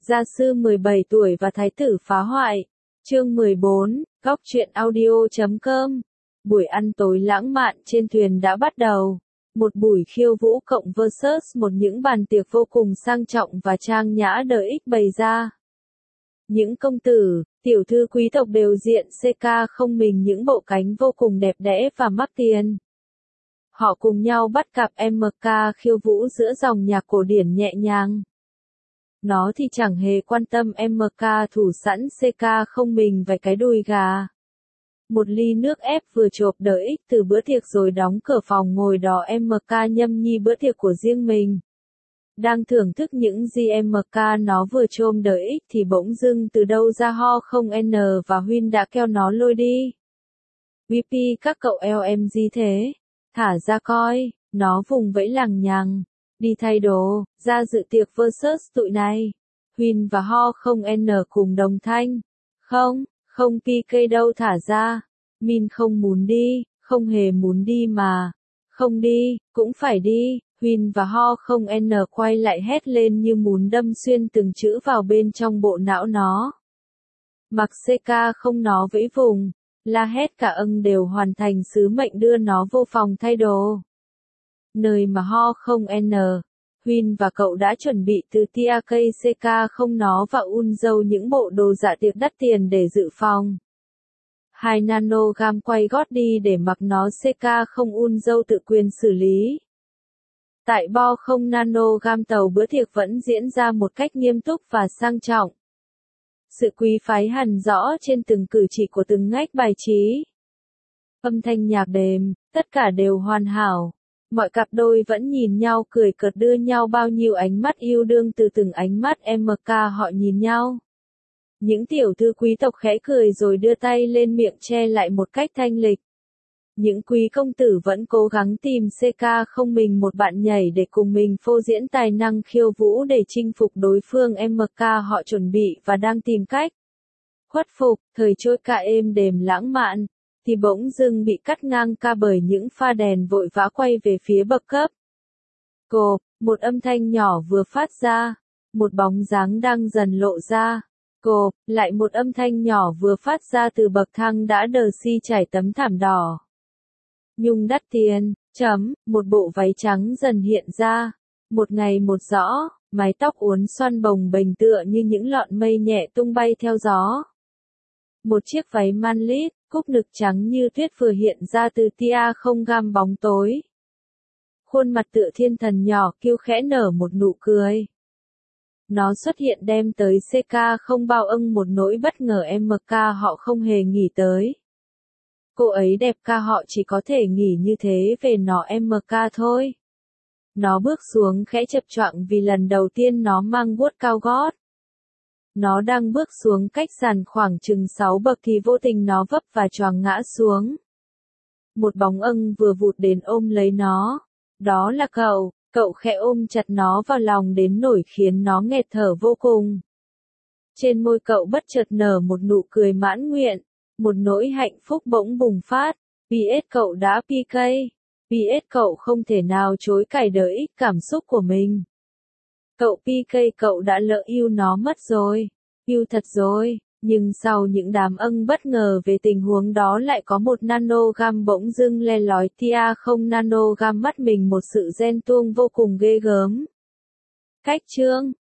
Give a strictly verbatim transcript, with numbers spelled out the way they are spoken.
Gia sư mười bảy tuổi và thái tử phá hoại. Chương mười bốn, góc truyện audio chấm com. Buổi ăn tối lãng mạn trên thuyền đã bắt đầu. Một buổi khiêu vũ cộng versus một những bàn tiệc vô cùng sang trọng và trang nhã đợi ích bày ra. Những công tử, tiểu thư quý tộc đều diện xê ca không mình những bộ cánh vô cùng đẹp đẽ và mắc tiền. Họ cùng nhau bắt cặp em ca khiêu vũ giữa dòng nhạc cổ điển nhẹ nhàng. Nó thì chẳng hề quan tâm em ca thủ sẵn xê ca không mình vài cái đùi gà. Một ly nước ép vừa chộp đợi ích từ bữa tiệc rồi đóng cửa phòng ngồi đó em ca nhâm nhi bữa tiệc của riêng mình. Đang thưởng thức những gì em ca nó vừa chôm đợi ích thì bỗng dưng từ đâu ra ho không n và Huyên đã kêu nó lôi đi. vê pê các cậu eo em gì thế? Thả ra coi, nó vùng vẫy lằng nhằng. Đi thay đồ, ra dự tiệc versus tụi này. Huyên và ho không n cùng đồng thanh. Không, không pê ca đâu thả ra. Min không muốn đi, không hề muốn đi mà. Không đi, cũng phải đi. Huyên và ho không n quay lại hét lên như muốn đâm xuyên từng chữ vào bên trong bộ não nó. Mặc xê ca không nó vẫy vùng, la hét cả âng đều hoàn thành sứ mệnh đưa nó vô phòng thay đồ. Nơi mà ho không n, Huyên và cậu đã chuẩn bị từ tia cây xê ca không nó và un dâu những bộ đồ dạ tiệc đắt tiền để dự phòng. Hai nanogam quay gót đi để mặc nó xê ca không un dâu tự quyền xử lý. Tại bo không nanogam tàu bữa tiệc vẫn diễn ra một cách nghiêm túc và sang trọng. Sự quý phái hằn rõ trên từng cử chỉ của từng ngách bài trí. Âm thanh nhạc đềm, tất cả đều hoàn hảo. Mọi cặp đôi vẫn nhìn nhau cười cợt đưa nhau bao nhiêu ánh mắt yêu đương từ từng ánh mắt em ca họ nhìn nhau. Những tiểu thư quý tộc khẽ cười rồi đưa tay lên miệng che lại một cách thanh lịch. Những quý công tử vẫn cố gắng tìm xê ca không mình một bạn nhảy để cùng mình phô diễn tài năng khiêu vũ để chinh phục đối phương em ca họ chuẩn bị và đang tìm cách khuất phục. Thời trôi ca êm đềm lãng mạn, thì bỗng dưng bị cắt ngang ca bởi những pha đèn vội vã quay về phía bậc cấp. Cộp, một âm thanh nhỏ vừa phát ra, một bóng dáng đang dần lộ ra. Cộp, lại một âm thanh nhỏ vừa phát ra từ bậc thang đã đờ si trải tấm thảm đỏ. Nhung đắt tiền, chấm, một bộ váy trắng dần hiện ra. Một ngày một rõ, mái tóc uốn xoăn bồng bềnh tựa như những lọn mây nhẹ tung bay theo gió. Một chiếc váy manlit, cúc nực trắng như tuyết vừa hiện ra từ tia không gam bóng tối. Khuôn mặt tựa thiên thần nhỏ kiêu khẽ nở một nụ cười. Nó xuất hiện đem tới xê ca không bao âng một nỗi bất ngờ em ca họ không hề nghĩ tới. Cô ấy đẹp ca họ chỉ có thể nghĩ như thế về nó em ca thôi. Nó bước xuống khẽ chập choạng vì lần đầu tiên nó mang guốc cao gót. Nó đang bước xuống cách sàn khoảng chừng sáu bậc thì vô tình nó vấp và choàng ngã xuống. Một bóng âng vừa vụt đến ôm lấy nó. Đó là cậu, cậu khẽ ôm chặt nó vào lòng đến nỗi khiến nó nghẹt thở vô cùng. Trên môi cậu bất chợt nở một nụ cười mãn nguyện. Một nỗi hạnh phúc bỗng bùng phát. pê ét cậu đã pê ca. pê ét cậu không thể nào chối cãi đời ích cảm xúc của mình. Cậu pê ca cậu đã lỡ yêu nó mất rồi. Yêu thật rồi. Nhưng sau những đám âng bất ngờ về tình huống đó lại có một nanogam bỗng dưng le lói tia không nanogam mắt mình một sự ghen tuông vô cùng ghê gớm. Cách chương